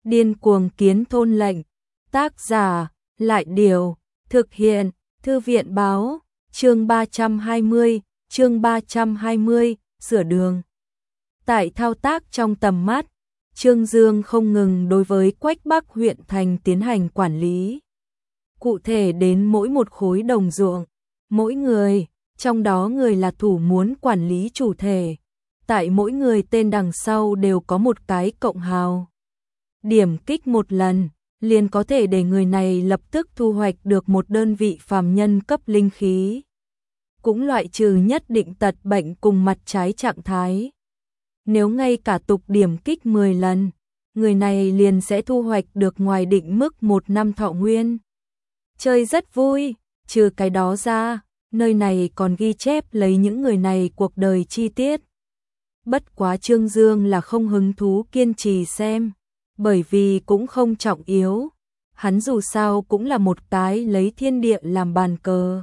Điên cuồng kiến thôn lệnh. Tác giả, Lại Điều. Thực hiện, Thư viện báo. Chương 320, sửa đường. Tại thao tác trong tầm mắt, Trương Dương không ngừng đối với Quách Bắc huyện thành tiến hành quản lý. Cụ thể đến mỗi một khối đồng ruộng, mỗi người, trong đó người là thủ muốn quản lý chủ thể. Tại mỗi người tên đằng sau đều có một cái cộng hào. Điểm kích một lần, liền có thể để người này lập tức thu hoạch được một đơn vị phàm nhân cấp linh khí. Cũng loại trừ nhất định tật bệnh cùng mặt trái trạng thái. Nếu ngay cả tục điểm kích 10 lần, người này liền sẽ thu hoạch được ngoài định mức 1 năm thọ nguyên. Chơi rất vui, trừ cái đó ra, nơi này còn ghi chép lấy những người này cuộc đời chi tiết. Bất quá Trương Dương là không hứng thú kiên trì xem, bởi vì cũng không trọng yếu. Hắn dù sao cũng là một cái lấy thiên địa làm bàn cờ,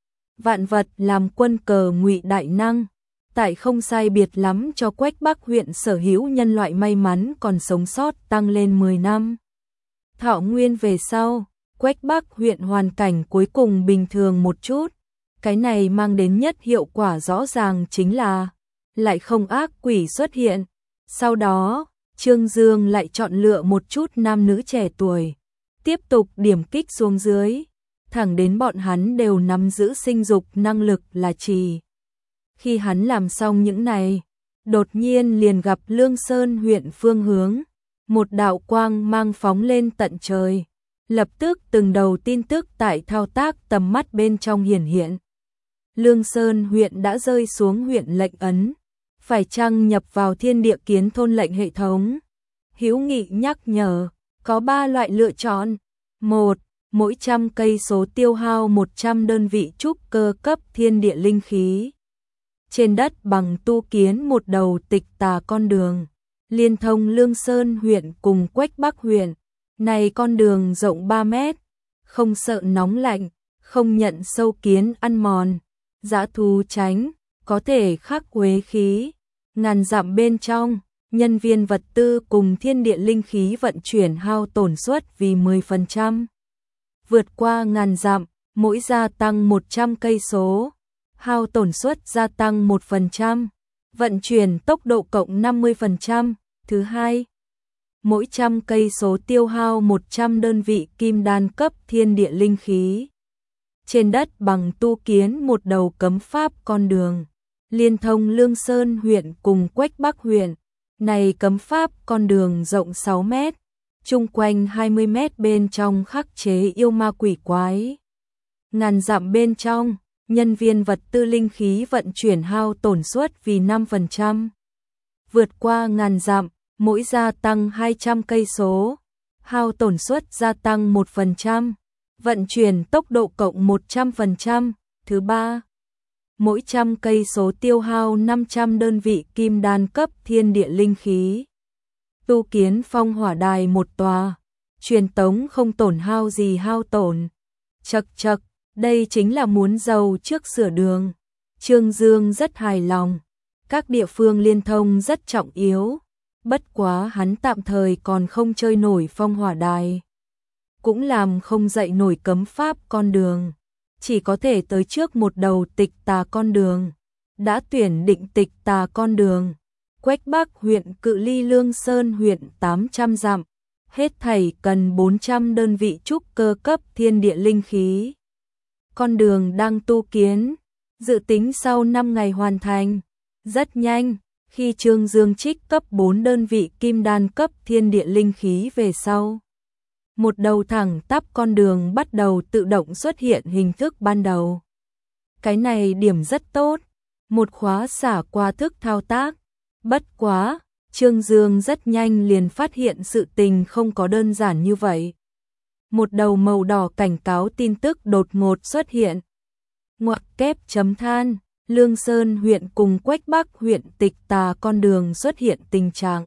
vạn vật làm quân cờ ngụy đại năng. Tại không sai biệt lắm cho Quách Bắc huyện sở hữu nhân loại may mắn còn sống sót tăng lên 10 năm. Thọ nguyên về sau, Quách Bắc huyện hoàn cảnh cuối cùng bình thường một chút. Cái này mang đến nhất hiệu quả rõ ràng chính là lại không ác quỷ xuất hiện. Sau đó, Trương Dương lại chọn lựa một chút nam nữ trẻ tuổi, tiếp tục điểm kích xuống dưới, thẳng đến bọn hắn đều nắm giữ sinh dục năng lực là chỉ. Khi hắn làm xong những này, đột nhiên liền gặp Lương Sơn huyện phương hướng, một đạo quang mang phóng lên tận trời. Lập tức từng đầu tin tức tại thao tác tầm mắt bên trong hiển hiện. Lương Sơn huyện đã rơi xuống huyện lệnh ấn, phải chăng nhập vào thiên địa kiến thôn lệnh hệ thống. Hữu Nghị nhắc nhở, có 3 loại lựa chọn. 1. Mỗi 100 cây số tiêu hao 100 đơn vị trúc cơ cấp thiên địa linh khí. Trên đất bằng tu kiến một đầu tịch tà con đường, liên thông Lương Sơn huyện cùng Quách Bắc huyện. Này con đường rộng 3 mét, không sợ nóng lạnh, không nhận sâu kiến ăn mòn, dã thú tránh, có thể khắc uế khí. Ngàn dặm bên trong, nhân viên vật tư cùng thiên địa linh khí vận chuyển hao tổn suất vì 10%. Vượt qua ngàn dặm, mỗi gia tăng 100 cây số, hao tổn suất gia tăng 1%, vận chuyển tốc độ cộng 50%. Thứ hai, mỗi 100 cây số tiêu hao 100 đơn vị kim đan cấp thiên địa linh khí. Trên đất bằng tu kiến một đầu cấm pháp con đường, liên thông Lương Sơn huyện cùng Quách Bắc huyện. Này cấm pháp con đường rộng 6 mét, chung quanh 20 mét bên trong khắc chế yêu ma quỷ quái. Ngàn dặm bên trong, nhân viên vật tư linh khí vận chuyển hao tổn suất vì 5%. Vượt qua ngàn dặm, mỗi gia tăng 200 cây số, hao tổn suất gia tăng 1%, vận chuyển tốc độ cộng 100%. Thứ ba, mỗi 100 cây số tiêu hao 500 đơn vị kim đan cấp thiên địa linh khí. Tu kiến phong hỏa đài một tòa, truyền tống không tổn hao gì hao tổn. Chậc chậc, đây chính là muốn giàu trước sửa đường. Trương Dương rất hài lòng, các địa phương liên thông rất trọng yếu. Bất quá hắn tạm thời còn không chơi nổi phong hỏa đài, cũng làm không dậy nổi cấm pháp con đường, chỉ có thể tới trước một đầu tịch tà con đường. Đã tuyển định tịch tà con đường, Quách Bắc huyện cự ly Lương Sơn huyện 800 dặm, hết thảy cần 400 đơn vị trúc cơ cấp thiên địa linh khí. Con đường đang tu kiến, dự tính sau 5 ngày hoàn thành. Rất nhanh, khi Trương Dương trích cấp 4 đơn vị kim đan cấp thiên địa linh khí về sau, một đầu thẳng tắp con đường bắt đầu tự động xuất hiện hình thức ban đầu. Cái này điểm rất tốt, một khóa xả qua thức thao tác. Bất quá, Trương Dương rất nhanh liền phát hiện sự tình không có đơn giản như vậy. Một đầu màu đỏ cảnh cáo tin tức đột ngột xuất hiện. Ngoặc kép chấm than, Lương Sơn huyện cùng Quách Bắc huyện tịch tà con đường xuất hiện tình trạng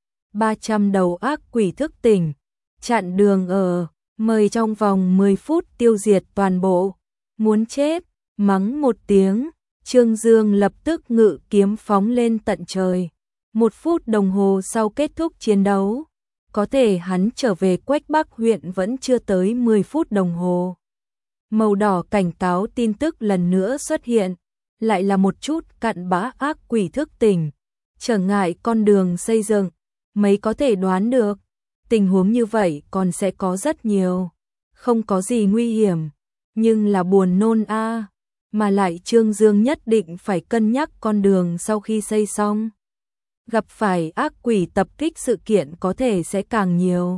300 đầu ác quỷ thức tỉnh, chặn đường ở, mời trong vòng 10 phút tiêu diệt toàn bộ. Muốn chết, mắng một tiếng, Trương Dương lập tức ngự kiếm phóng lên tận trời. 1 phút đồng hồ sau kết thúc chiến đấu, có thể hắn trở về Quách Bắc huyện vẫn chưa tới 10 phút đồng hồ. Màu đỏ cảnh cáo tin tức lần nữa xuất hiện, lại là một chút cặn bã ác quỷ thức tỉnh, trở ngại con đường xây dựng, mấy có thể đoán được, tình huống như vậy còn sẽ có rất nhiều, không có gì nguy hiểm, nhưng là buồn nôn a, mà lại Trương Dương nhất định phải cân nhắc con đường sau khi xây xong. Gặp phải ác quỷ tập kích sự kiện có thể sẽ càng nhiều.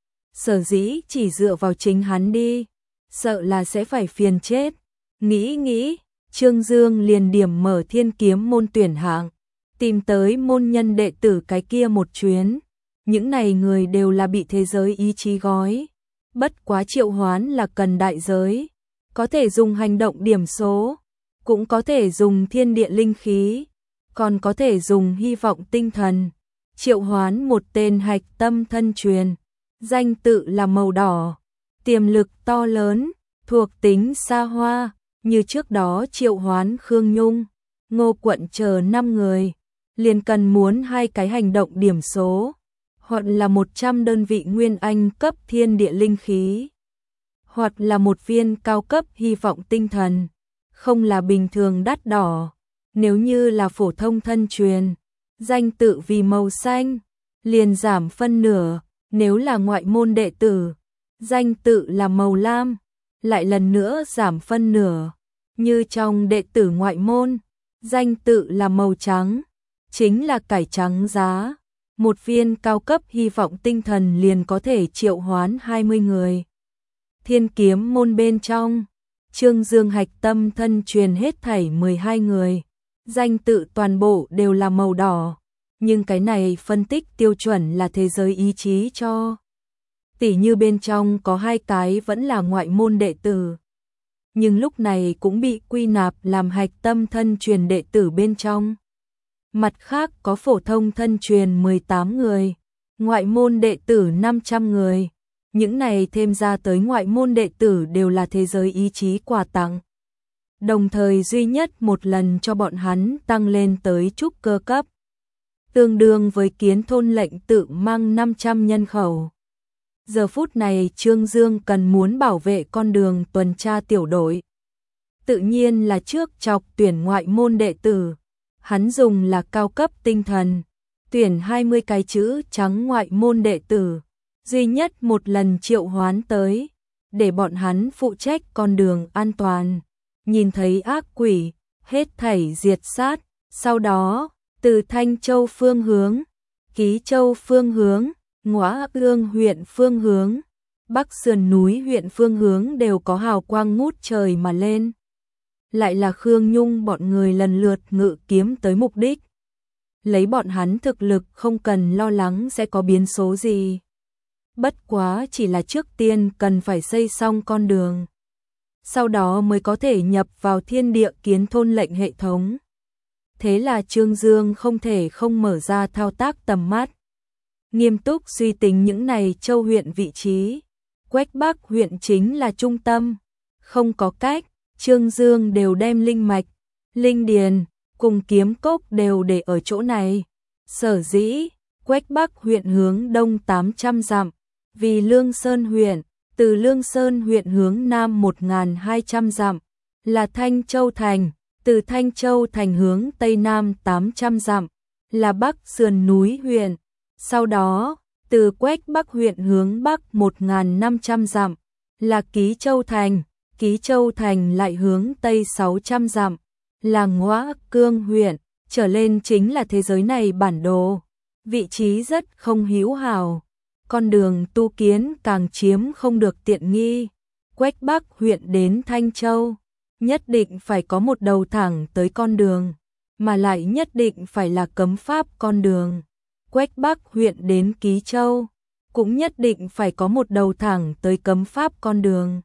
Sở dĩ chỉ dựa vào chính hắn đi, sợ là sẽ phải phiền chết. Nghĩ, Trương Dương liền điểm mở Thiên Kiếm môn tuyển hạng, tìm tới môn nhân đệ tử cái kia một chuyến. Những này người đều là bị thế giới ý chí gói. Bất quá triệu hoán là cần đại giới, có thể dùng hành động điểm số, cũng có thể dùng thiên địa linh khí, còn có thể dùng hy vọng tinh thần. Triệu hoán một tên hạch tâm thân truyền, danh tự là màu đỏ, tiềm lực to lớn, thuộc tính xa hoa, như trước đó triệu hoán Khương Nhung, Ngô Quận chờ 5 người, liền cần muốn 2 cái hành động điểm số, hoặc là 100 đơn vị nguyên anh cấp thiên địa linh khí, hoặc là một viên cao cấp hy vọng tinh thần, không là bình thường đắt đỏ. Nếu như là phổ thông thân truyền, danh tự vì màu xanh, liền giảm phân nửa, nếu là ngoại môn đệ tử, danh tự là màu lam, lại lần nữa giảm phân nửa, như trong đệ tử ngoại môn, danh tự là màu trắng, chính là cải trắng giá, một viên cao cấp hy vọng tinh thần liền có thể triệu hoán 20 người. Thiên Kiếm môn bên trong, Trương Dương hạch tâm thân truyền hết thảy 12 người. Danh tự toàn bộ đều là màu đỏ, nhưng cái này phân tích tiêu chuẩn là thế giới ý chí cho. Tỉ như bên trong có 2 cái vẫn là ngoại môn đệ tử, nhưng lúc này cũng bị quy nạp làm hạch tâm thân truyền đệ tử bên trong. Mặt khác có phổ thông thân truyền 18 người, ngoại môn đệ tử 500 người, những này thêm ra tới ngoại môn đệ tử đều là thế giới ý chí quà tặng. Đồng thời duy nhất một lần cho bọn hắn tăng lên tới trúc cơ cấp, tương đương với Kiến Thôn lệnh tự mang 500 nhân khẩu. Giờ phút này Trương Dương cần muốn bảo vệ con đường tuần tra tiểu đội. Tự nhiên là trước chọc tuyển ngoại môn đệ tử, hắn dùng là cao cấp tinh thần, tuyển 20 cái chữ trắng ngoại môn đệ tử, duy nhất một lần triệu hoán tới, để bọn hắn phụ trách con đường an toàn. Nhìn thấy ác quỷ, hết thảy diệt sát, sau đó, từ Thanh Châu phương hướng, Ký Châu phương hướng, Ngõa Ương huyện phương hướng, Bắc sườn núi huyện phương hướng đều có hào quang ngút trời mà lên. Lại là Khương Nhung bọn người lần lượt ngự kiếm tới mục đích. Lấy bọn hắn thực lực không cần lo lắng sẽ có biến số gì. Bất quá chỉ là trước tiên cần phải xây xong con đường, sau đó mới có thể nhập vào thiên địa Kiến Thôn lệnh hệ thống. Thế là Trương Dương không thể không mở ra thao tác tầm mắt, nghiêm túc suy tính những này châu huyện vị trí. Quách Bắc huyện chính là trung tâm, không có cách, Trương Dương đều đem linh mạch, linh điền cùng kiếm cốc đều để ở chỗ này. Sở dĩ Quách Bắc huyện hướng đông 800 dặm, vì Lương Sơn huyện, từ Lương Sơn huyện hướng nam 1200 dặm, là Thanh Châu thành, từ Thanh Châu thành hướng tây nam 800 dặm, là Bắc sườn núi huyện. Sau đó, từ Quách Bắc huyện hướng bắc 1500 dặm, là Ký Châu thành, Ký Châu thành lại hướng tây 600 dặm, là Ngõa Cương huyện, trở lên chính là thế giới này bản đồ. Vị trí rất không hữu hảo, con đường tu kiến càng chiếm không được tiện nghi. Quách Bắc huyện đến Thanh Châu, nhất định phải có một đầu thẳng tới con đường, mà lại nhất định phải là cấm pháp con đường. Quách Bắc huyện đến Ký Châu, cũng nhất định phải có một đầu thẳng tới cấm pháp con đường.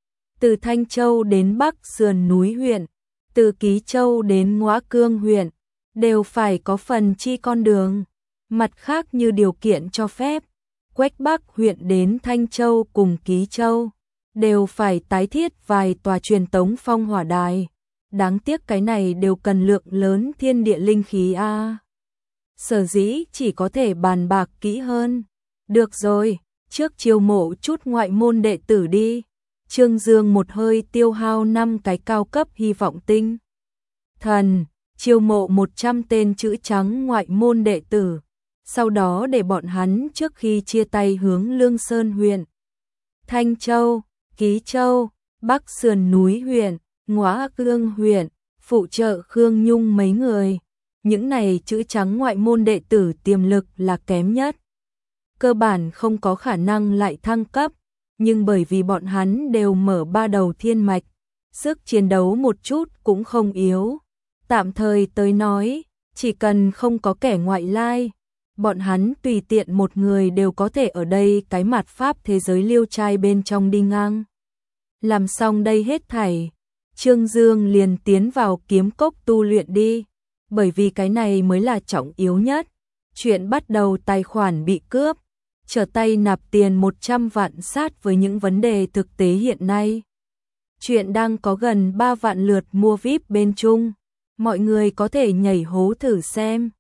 Từ Thanh Châu đến Bắc sườn núi huyện, từ Ký Châu đến Ngõa Cương huyện, đều phải có phần chi con đường. Mặt khác như điều kiện cho phép, Quách Bắc huyện đến Thanh Châu cùng Ký Châu, đều phải tái thiết vài tòa truyền tống phong hỏa đài. Đáng tiếc cái này đều cần lượng lớn thiên địa linh khí a. Sở dĩ chỉ có thể bàn bạc kỹ hơn. Được rồi, trước chiêu mộ chút ngoại môn đệ tử đi. Trương Dương một hơi tiêu hao 5 cái cao cấp hy vọng tinh thần, chiêu mộ 100 tên chữ trắng ngoại môn đệ tử, sau đó để bọn hắn trước khi chia tay hướng Lương Sơn huyện, Thanh Châu, Ký Châu, Bắc sườn núi huyện, Ngõa Cương huyện, phụ trợ Khương Nhung mấy người. Những này chữ trắng ngoại môn đệ tử tiềm lực là kém nhất, cơ bản không có khả năng lại thăng cấp, nhưng bởi vì bọn hắn đều mở 3 đầu thiên mạch, sức chiến đấu một chút cũng không yếu. Tạm thời tới nói, chỉ cần không có kẻ ngoại lai, bọn hắn tùy tiện một người đều có thể ở đây cái mạt pháp thế giới liêu trai bên trong đi ngang. Làm xong đây hết thảy, Trương Dương liền tiến vào kiếm cốc tu luyện đi, bởi vì cái này mới là trọng yếu nhất. Chuyện bắt đầu tài khoản bị cướp, trở tay nạp tiền 100 vạn sát với những vấn đề thực tế hiện nay. Chuyện đang có gần 3 vạn lượt mua VIP bên Trung, mọi người có thể nhảy hố thử xem.